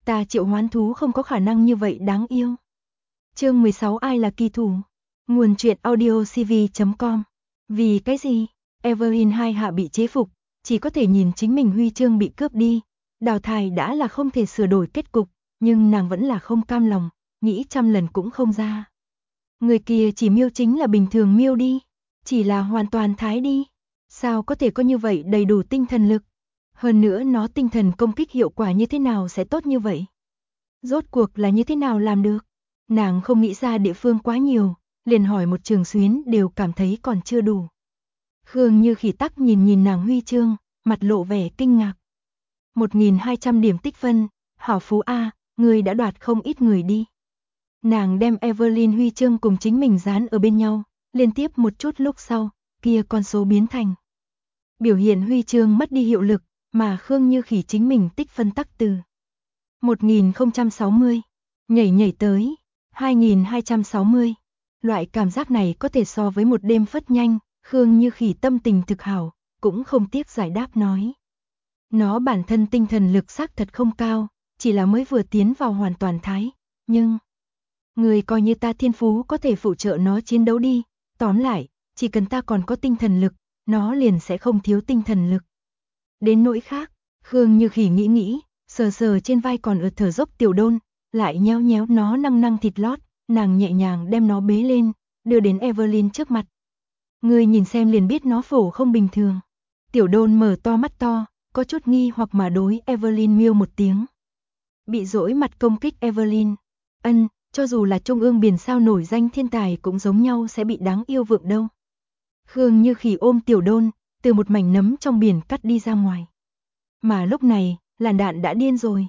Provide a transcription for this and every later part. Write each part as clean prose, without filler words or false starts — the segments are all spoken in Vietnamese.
Ta triệu hoán thú không có khả năng như vậy đáng yêu. Chương 16 ai là kỳ thủ? Nguồn truyện audio cv.com. Vì cái gì? Evelyn hai hạ bị chế phục, chỉ có thể nhìn chính mình huy chương bị cướp đi. Đào thải đã là không thể sửa đổi kết cục, nhưng nàng vẫn là không cam lòng, nghĩ trăm lần cũng không ra. Người kia chỉ miêu chính là bình thường miêu đi, chỉ là hoàn toàn thái đi. Sao có thể có như vậy đầy đủ tinh thần lực? Hơn nữa nó tinh thần công kích hiệu quả như thế nào sẽ tốt như vậy? Rốt cuộc là như thế nào làm được? Nàng không nghĩ ra địa phương quá nhiều, liền hỏi một trường xuyến đều cảm thấy còn chưa đủ. Khương Như Khỉ tắc nhìn nàng huy chương, mặt lộ vẻ kinh ngạc. 1200 điểm tích phân, hảo phú A, người đã đoạt không ít người đi. Nàng đem Evelyn huy chương cùng chính mình dán ở bên nhau, liên tiếp một chút lúc sau, kia con số biến thành. Biểu hiện huy chương mất đi hiệu lực, mà Khương Như Khỉ chính mình tích phân tắc từ 1060, nhảy tới 2260. Loại cảm giác này có thể so với một đêm phất nhanh, Khương Như Khỉ tâm tình thực hảo, cũng không tiếc giải đáp nói. Nó bản thân tinh thần lực xác thật không cao, chỉ là mới vừa tiến vào hoàn toàn thái, nhưng người coi như ta thiên phú có thể phụ trợ nó chiến đấu đi, tóm lại, chỉ cần ta còn có tinh thần lực, nó liền sẽ không thiếu tinh thần lực. Đến nỗi khác, Khương Như Khỉ nghĩ, sờ trên vai còn ở thở dốc Tiểu Đôn, lại nhéo nó năng thịt lót, nàng nhẹ nhàng đem nó bế lên, đưa đến Evelyn trước mặt. Người nhìn xem liền biết nó phổ không bình thường. Tiểu Đôn mở to mắt to, có chút nghi hoặc mà đối Evelyn miêu một tiếng. Bị dỗi mặt công kích Evelyn. Cho dù là trung ương biển sao nổi danh thiên tài cũng giống nhau sẽ bị đáng yêu vượng đâu. Khương Như Khỉ ôm Tiểu Đôn, từ một mảnh nấm trong biển cắt đi ra ngoài. Mà lúc này, làn đạn đã điên rồi.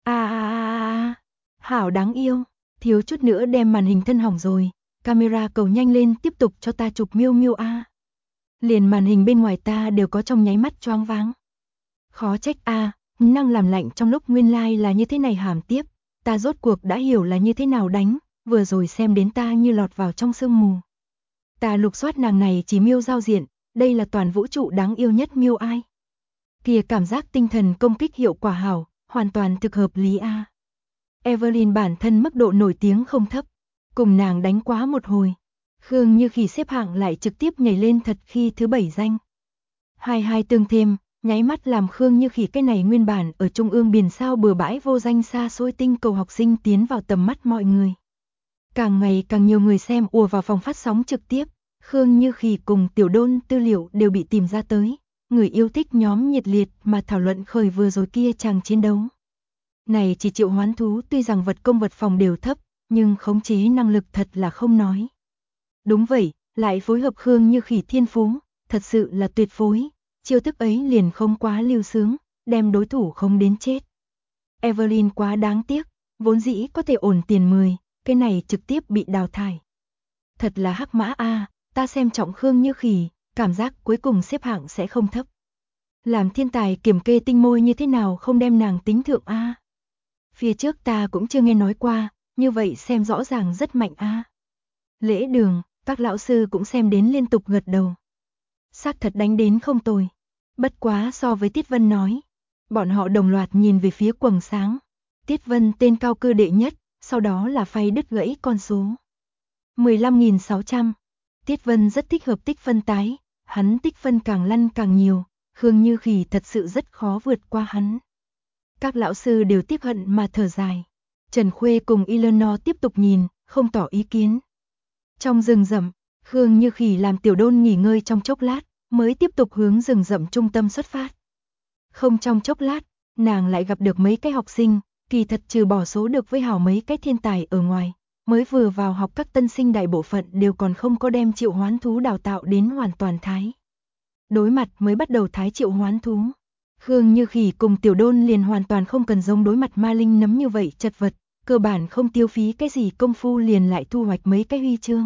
Hảo đáng yêu, thiếu chút nữa đem màn hình thân hỏng rồi. Camera cầu nhanh lên tiếp tục cho ta chụp miêu miêu a. Liền màn hình bên ngoài ta đều có trong nháy mắt choáng váng. Khó trách năng làm lạnh trong lúc nguyên lai là như thế này hàm tiếp. Ta rốt cuộc đã hiểu là như thế nào đánh, vừa rồi xem đến ta như lọt vào trong sương mù. Ta lục soát nàng này chỉ miêu giao diện, đây là toàn vũ trụ đáng yêu nhất miêu ai. Kìa cảm giác tinh thần công kích hiệu quả hảo, hoàn toàn thực hợp lý a. Evelyn bản thân mức độ nổi tiếng không thấp, cùng nàng đánh quá một hồi. Khương Như Khỉ xếp hạng lại trực tiếp nhảy lên thật khi thứ 7 danh. 22 tương thêm, nháy mắt làm Khương Như Khỉ cái này nguyên bản ở trung ương biển sao bừa bãi vô danh xa xôi tinh cầu học sinh tiến vào tầm mắt mọi người. Càng ngày càng nhiều người xem ùa vào phòng phát sóng trực tiếp, Khương Như Khỉ cùng Tiểu Đôn tư liệu đều bị tìm ra tới. Người yêu thích nhóm nhiệt liệt mà thảo luận khởi vừa rồi kia chàng chiến đấu. Này chỉ triệu hoán thú tuy rằng vật công vật phòng đều thấp, nhưng khống chế năng lực thật là không nói. Đúng vậy, lại phối hợp Khương Như Khỉ thiên phú, thật sự là tuyệt phối. Chiêu thức ấy liền không quá lưu sướng, đem đối thủ không đến chết. Evelyn quá đáng tiếc, vốn dĩ có thể ổn tiền 10, cái này trực tiếp bị đào thải. Thật là hắc mã a, ta xem trọng Khương Như Khỉ, cảm giác cuối cùng xếp hạng sẽ không thấp. Làm thiên tài kiểm kê tinh môi như thế nào không đem nàng tính thượng a. Phía trước ta cũng chưa nghe nói qua, như vậy xem rõ ràng rất mạnh a. Lễ đường, các lão sư cũng xem đến liên tục gật đầu. Xác thật đánh đến không tồi. Bất quá so với Tiết Vân nói. Bọn họ đồng loạt nhìn về phía quầng sáng. Tiết Vân tên cao cư đệ nhất, sau đó là phay đứt gãy con số. 15.600. Tiết Vân rất thích hợp tích phân tái, hắn tích phân càng lăn càng nhiều, Khương Như Khỉ thật sự rất khó vượt qua hắn. Các lão sư đều tiếc hận mà thở dài. Trần Khuê cùng Eleanor tiếp tục nhìn, không tỏ ý kiến. Trong rừng rậm, Khương Như Khỉ làm Tiểu Đôn nghỉ ngơi trong chốc lát, mới tiếp tục hướng rừng rậm trung tâm xuất phát. Không trong chốc lát, nàng lại gặp được mấy cái học sinh, kỳ thật trừ bỏ số được với hảo mấy cái thiên tài ở ngoài, mới vừa vào học các tân sinh đại bộ phận đều còn không có đem triệu hoán thú đào tạo đến hoàn toàn thái. Đối mặt mới bắt đầu thái triệu hoán thú, Khương Như Khỉ cùng Tiểu Đôn liền hoàn toàn không cần giống đối mặt ma linh nấm như vậy chật vật, cơ bản không tiêu phí cái gì công phu liền lại thu hoạch mấy cái huy chương.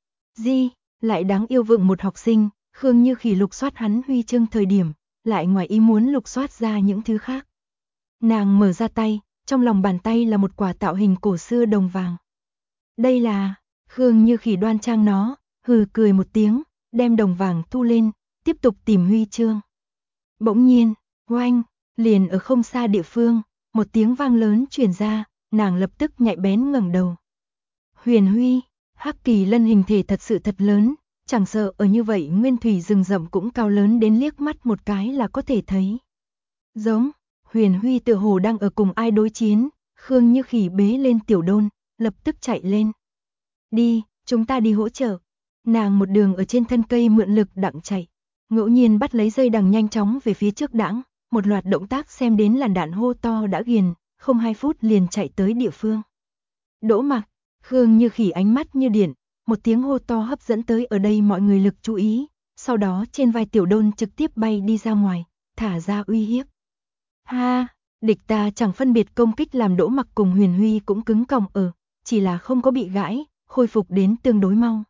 Lại đáng yêu vượng một học sinh, Khương Như Khỉ lục soát hắn huy chương thời điểm, lại ngoài ý muốn lục soát ra những thứ khác. Nàng mở ra tay, trong lòng bàn tay là một quả tạo hình cổ xưa đồng vàng. Đây là, Khương Như Khỉ đoan trang nó, hừ cười một tiếng, đem đồng vàng thu lên, tiếp tục tìm huy chương. Bỗng nhiên, oanh, liền ở không xa địa phương, một tiếng vang lớn truyền ra, nàng lập tức nhạy bén ngẩng đầu. Huyền Huy, Hắc Kỳ Lân hình thể thật sự thật lớn, chẳng sợ ở như vậy nguyên thủy rừng rậm cũng cao lớn đến liếc mắt một cái là có thể thấy. Giống, Huyền Huy tựa hồ đang ở cùng ai đối chiến, Khương Như Khỉ bế lên Tiểu Đôn, lập tức chạy lên. Đi, chúng ta đi hỗ trợ. Nàng một đường ở trên thân cây mượn lực đặng chạy, ngẫu nhiên bắt lấy dây đằng nhanh chóng về phía trước đãng, một loạt động tác xem đến làn đạn hô to đã ghiền, không 2 phút liền chạy tới địa phương. Đỗ Mặc, Khương Như Khỉ ánh mắt như điện, một tiếng hô to hấp dẫn tới ở đây mọi người lực chú ý, sau đó trên vai Tiểu Đôn trực tiếp bay đi ra ngoài, thả ra uy hiếp. Ha, địch ta chẳng phân biệt công kích làm Đỗ Mặc cùng Huyền Huy cũng cứng còng ở, chỉ là không có bị gãi, khôi phục đến tương đối mau.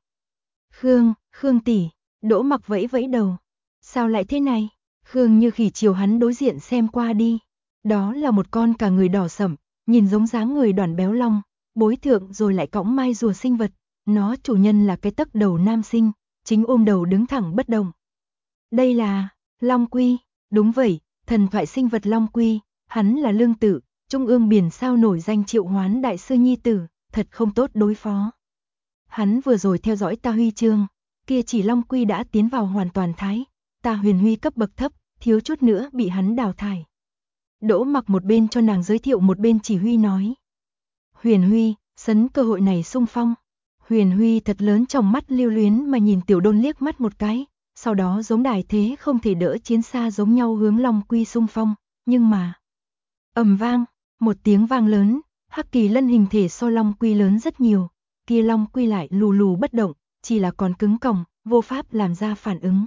Khương tỷ, Đỗ Mặc vẫy vẫy đầu. Sao lại thế này? Khương Như Khỉ chiều hắn đối diện xem qua đi. Đó là một con cả người đỏ sẫm, nhìn giống dáng người đoản béo long, bối thượng rồi lại cõng mai rùa sinh vật. Nó chủ nhân là cái tấc đầu nam sinh, chính ôm đầu đứng thẳng bất động. Đây là Long Quy, đúng vậy, thần thoại sinh vật Long Quy, hắn là Lương Tự, trung ương biển sao nổi danh Triệu Hoán đại sư nhi tử, thật không tốt đối phó. Hắn vừa rồi theo dõi ta huy chương, kia chỉ Long Quy đã tiến vào hoàn toàn thái, ta Huyền Huy cấp bậc thấp, thiếu chút nữa bị hắn đào thải. Đỗ Mặc một bên cho nàng giới thiệu một bên chỉ huy nói. Huyền Huy, sấn cơ hội này xung phong. Huyền Huy thật lớn trong mắt lưu luyến mà nhìn Tiểu Đôn liếc mắt một cái, sau đó giống đài thế không thể đỡ chiến xa giống nhau hướng Long Quy xung phong, nhưng mà ầm vang, một tiếng vang lớn, Hắc Kỳ Lân hình thể so Long Quy lớn rất nhiều, kia Long Quy lại lù lù bất động, chỉ là còn cứng còng, vô pháp làm ra phản ứng.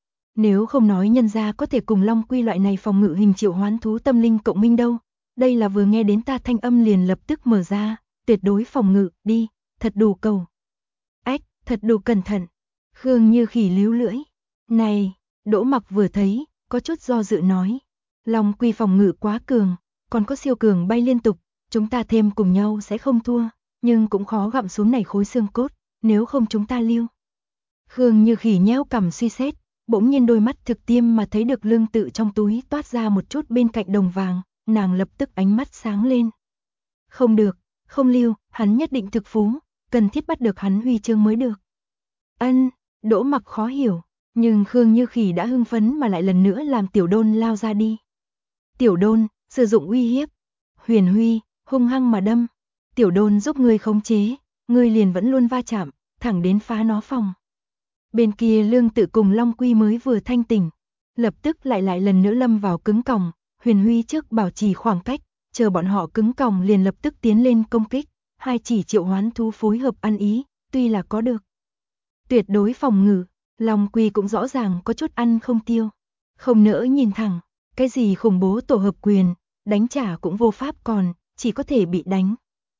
Nếu không nói nhân gia có thể cùng Long Quy loại này phòng ngự hình triệu hoán thú tâm linh cộng minh đâu, đây là vừa nghe đến ta thanh âm liền lập tức mở ra, tuyệt đối phòng ngự, đi, thật đủ cầu. Ách, thật đủ cẩn thận. Khương Như Khỉ líu lưỡi. Này, Đỗ Mặc vừa thấy, có chút do dự nói. Long Quy phòng ngự quá cường, còn có siêu cường bay liên tục, chúng ta thêm cùng nhau sẽ không thua, nhưng cũng khó gặm xuống này khối xương cốt, nếu không chúng ta lưu. Khương Như Khỉ nhéo cằm suy xét, bỗng nhiên đôi mắt thực tiêm mà thấy được Lương Tự trong túi toát ra một chút bên cạnh đồng vàng, nàng lập tức ánh mắt sáng lên. Không được, không lưu, hắn nhất định thực phú, cần thiết bắt được hắn huy chương mới được. Ân, Đỗ Mặc khó hiểu, nhưng Khương Như Khỉ đã hưng phấn mà lại lần nữa làm Tiểu Đôn lao ra đi. Tiểu Đôn, sử dụng uy hiếp. Huyền Huy, hung hăng mà đâm. Tiểu Đôn giúp ngươi khống chế, ngươi liền vẫn luôn va chạm, thẳng đến phá nó phòng. Bên kia Lương Tự cùng Long Quy mới vừa thanh tỉnh, lập tức lại lần nữa lâm vào cứng còng, Huyền Huy trước bảo trì khoảng cách, chờ bọn họ cứng còng liền lập tức tiến lên công kích, hai chỉ triệu hoán thú phối hợp ăn ý, tuy là có được tuyệt đối phòng ngự, Long Quy cũng rõ ràng có chút ăn không tiêu, không nỡ nhìn thẳng, cái gì khủng bố tổ hợp quyền, đánh trả cũng vô pháp còn, chỉ có thể bị đánh.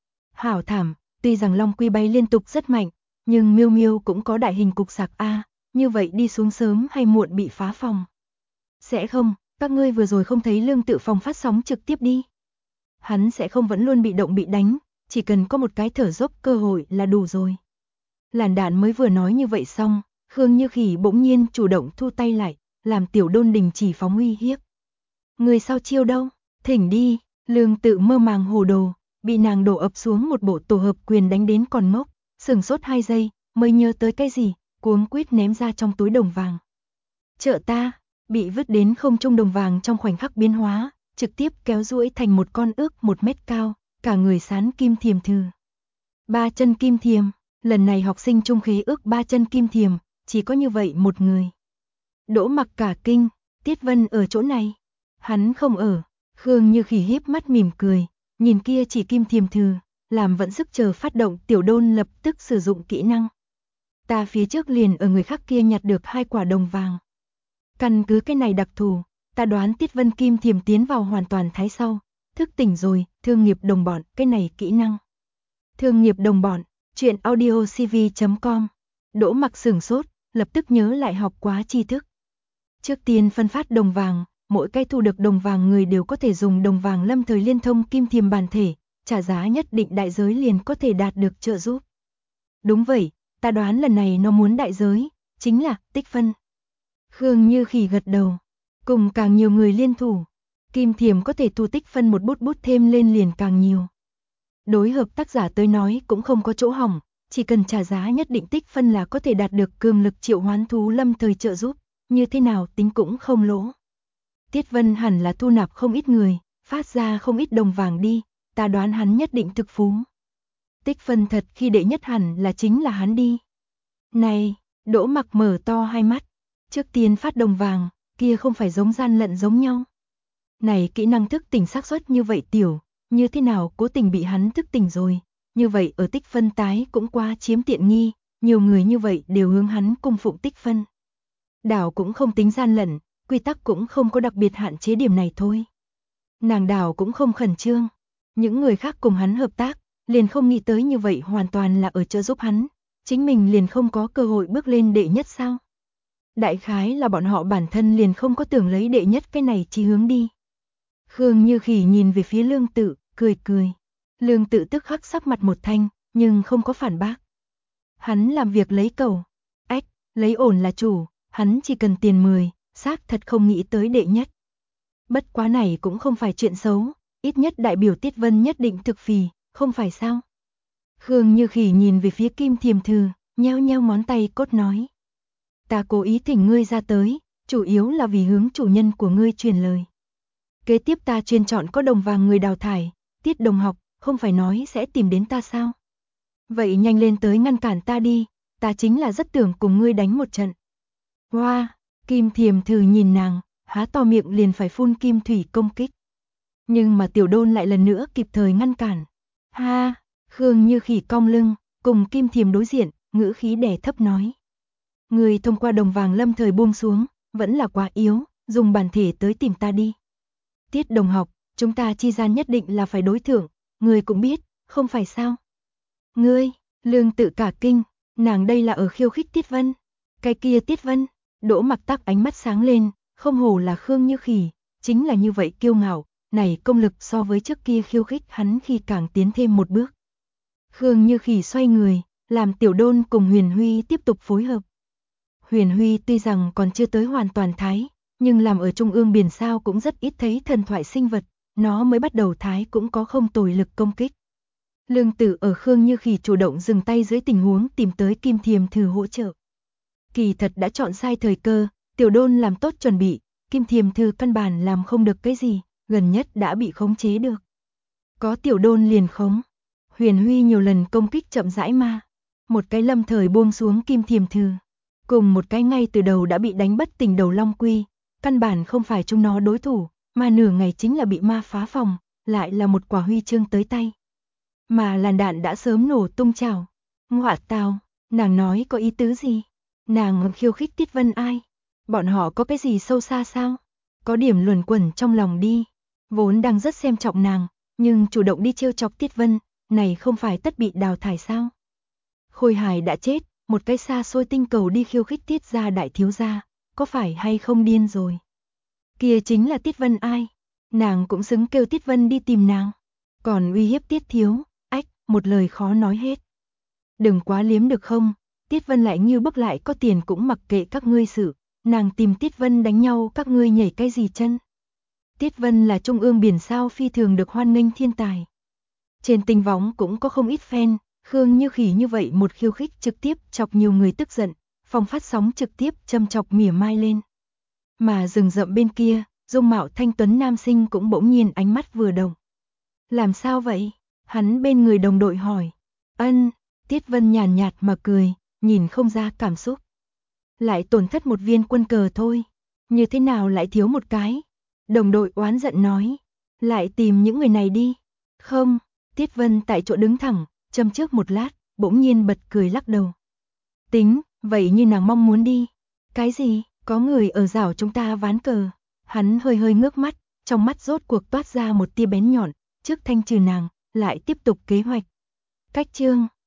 Hảo thảm, tuy rằng Long Quy bay liên tục rất mạnh, nhưng Miêu Miêu cũng có đại hình cục sạc A, như vậy đi xuống sớm hay muộn bị phá phòng. Sẽ không, các ngươi vừa rồi không thấy Lương Tự phòng phát sóng trực tiếp đi. Hắn sẽ không vẫn luôn bị động bị đánh, chỉ cần có một cái thở dốc cơ hội là đủ rồi. Làn đạn mới vừa nói như vậy xong, Khương Như Khỉ bỗng nhiên chủ động thu tay lại, làm Tiểu Đôn đình chỉ phóng uy hiếp. Người sau chiêu đâu, thỉnh đi, Lương Tự mơ màng hồ đồ, bị nàng đổ ập xuống một bộ tổ hợp quyền đánh đến còn ngốc, sừng sốt 2 giây, mới nhớ tới cái gì, cuống quýt ném ra trong túi đồng vàng. Trợ ta, bị vứt đến không trung đồng vàng trong khoảnh khắc biến hóa, trực tiếp kéo duỗi thành một con ước 1 mét cao, cả người sán kim thiềm thừ. 3 chân kim thiềm, lần này học sinh trung khí ước 3 chân kim thiềm, chỉ có như vậy một người. Đỗ Mặc cả kinh, Tiết Vân ở chỗ này. Hắn không ở, Khương Như Khỉ híp mắt mỉm cười, nhìn kia chỉ kim thiềm thừ, làm vẫn sức chờ phát động Tiểu Đôn lập tức sử dụng kỹ năng. Ta phía trước liền ở người khác kia nhặt được 2 quả đồng vàng. Căn cứ cái này đặc thù, ta đoán Tiết Vân kim thiềm tiến vào hoàn toàn thái sau, thức tỉnh rồi, thương nghiệp đồng bọn, cái này kỹ năng. Thương nghiệp đồng bọn, truyện audiocv.com. Đỗ Mặc sửng sốt, lập tức nhớ lại học quá tri thức. Trước tiên phân phát đồng vàng, mỗi cái thu được đồng vàng người đều có thể dùng đồng vàng lâm thời liên thông kim thiềm bản thể, trả giá nhất định đại giới liền có thể đạt được trợ giúp. Đúng vậy, ta đoán lần này nó muốn đại giới, chính là tích phân. Khương Như Khỉ gật đầu, cùng càng nhiều người liên thủ. Kim Thiềm có thể thu tích phân một bút bút thêm lên liền càng nhiều. Đối hợp tác giả tới nói cũng không có chỗ hỏng, chỉ cần trả giá nhất định tích phân là có thể đạt được cường lực triệu hoán thú lâm thời trợ giúp, như thế nào tính cũng không lỗ. Tiết Vân hẳn là thu nạp không ít người, phát ra không ít đồng vàng đi, ta đoán hắn nhất định thực phú. Tích phân thật khi đệ nhất hẳn là chính là hắn đi. Này, Đỗ Mặc mở to hai mắt, trước tiên phát đồng vàng, kia không phải giống gian lận giống nhau. Này kỹ năng thức tỉnh xác suất như vậy tiểu, như thế nào cố tình bị hắn thức tỉnh rồi, như vậy ở tích phân tái cũng quá chiếm tiện nghi, nhiều người như vậy đều hướng hắn cung phụng tích phân. Đảo cũng không tính gian lận, quy tắc cũng không có đặc biệt hạn chế điểm này thôi. Nàng đảo cũng không khẩn trương, những người khác cùng hắn hợp tác, liền không nghĩ tới như vậy hoàn toàn là ở trợ giúp hắn, chính mình liền không có cơ hội bước lên đệ nhất sao. Đại khái là bọn họ bản thân liền không có tưởng lấy đệ nhất cái này chí hướng đi. Khương Như Khỉ nhìn về phía Lương Tự, cười cười. Lương Tự tức khắc sắc mặt một thanh, nhưng không có phản bác. Hắn làm việc lấy cầu, lấy ổn là chủ, hắn chỉ cần tiền 10, xác thật không nghĩ tới đệ nhất. Bất quá này cũng không phải chuyện xấu, ít nhất đại biểu Tiết Vân nhất định thực phì, không phải sao? Khương Như Khỉ nhìn về phía Kim Thiềm Thư, nheo nheo ngón tay cốt nói. Ta cố ý thỉnh ngươi ra tới, chủ yếu là vì hướng chủ nhân của ngươi truyền lời. Kế tiếp ta chuyên chọn có đồng vàng người đào thải, Tiết đồng học, không phải nói sẽ tìm đến ta sao? Vậy nhanh lên tới ngăn cản ta đi, ta chính là rất tưởng cùng ngươi đánh một trận. Hoa, Kim Thiềm Thư nhìn nàng, há to miệng liền phải phun kim thủy công kích. Nhưng mà Tiểu Đôn lại lần nữa kịp thời ngăn cản. Ha, Khương Như Khỉ cong lưng, cùng Kim Thiềm đối diện, ngữ khí đè thấp nói. Người thông qua đồng vàng lâm thời buông xuống, vẫn là quá yếu, dùng bản thể tới tìm ta đi. Tiết đồng học, chúng ta chi gian nhất định là phải đối thượng, người cũng biết, không phải sao? Ngươi, Lương Tự cả kinh, nàng đây là ở khiêu khích Tiết Vân. Cái kia Tiết Vân, Đỗ Mặc Tắc ánh mắt sáng lên, không hổ là Khương Như Khỉ, chính là như vậy kiêu ngạo, này công lực so với trước kia khiêu khích hắn khi càng tiến thêm một bước. Khương Như Khỉ xoay người, làm Tiểu Đôn cùng Huyền Huy tiếp tục phối hợp. Huyền Huy tuy rằng còn chưa tới hoàn toàn thái, nhưng làm ở trung ương biển sao cũng rất ít thấy thần thoại sinh vật, nó mới bắt đầu thái cũng có không tồi lực công kích. Lương Tử ở Khương Như Khỉ chủ động dừng tay dưới tình huống tìm tới Kim Thiềm Thư hỗ trợ. Kỳ thật đã chọn sai thời cơ, Tiểu Đôn làm tốt chuẩn bị, Kim Thiềm Thư căn bản làm không được cái gì, gần nhất đã bị khống chế được. Có Tiểu Đôn liền khống. Huyền Huy nhiều lần công kích chậm rãi ma, một cái lâm thời buông xuống Kim Thiềm Thư, cùng một cái ngay từ đầu đã bị đánh bất tỉnh đầu Long Quy, căn bản không phải chúng nó đối thủ, mà nửa ngày chính là bị ma phá phòng, lại là một quả huy chương tới tay. Mà làn đạn đã sớm nổ tung trào. Ngọa tào, nàng nói có ý tứ gì? Nàng khiêu khích Tiết Vân ai? Bọn họ có cái gì sâu xa sao? Có điểm luẩn quẩn trong lòng đi. Vốn đang rất xem trọng nàng, nhưng chủ động đi trêu chọc Tiết Vân, này không phải tất bị đào thải sao? Khôi Hài đã chết, một cái xa xôi tinh cầu đi khiêu khích Tiết gia đại thiếu gia, có phải hay không điên rồi? Kia chính là Tiết Vân ai? Nàng cũng xứng kêu Tiết Vân đi tìm nàng. Còn uy hiếp Tiết thiếu, một lời khó nói hết. Đừng quá liếm được không? Tiết Vân lại như bức lại có tiền cũng mặc kệ các ngươi sự, nàng tìm Tiết Vân đánh nhau các ngươi nhảy cái gì chân? Tiết Vân là trung ương biển sao phi thường được hoan nghênh thiên tài. Trên tinh võng cũng có không ít fan, Khương Như Khỉ như vậy một khiêu khích trực tiếp chọc nhiều người tức giận, phòng phát sóng trực tiếp châm chọc mỉa mai lên. Mà rừng rậm bên kia, dung mạo thanh tuấn nam sinh cũng bỗng nhiên ánh mắt vừa động. Làm sao vậy? Hắn bên người đồng đội hỏi. Ân, Tiết Vân nhàn nhạt mà cười, nhìn không ra cảm xúc. Lại tổn thất một viên quân cờ thôi, như thế nào lại thiếu một cái? Đồng đội oán giận nói, lại tìm những người này đi. Không, Tiết Vân tại chỗ đứng thẳng, châm trước một lát, bỗng nhiên bật cười lắc đầu. Tính, vậy như nàng mong muốn đi. Cái gì, có người ở rảo chúng ta ván cờ. Hắn hơi hơi ngước mắt, trong mắt rốt cuộc toát ra một tia bén nhọn, trước thanh trừ nàng, lại tiếp tục kế hoạch. Cách chương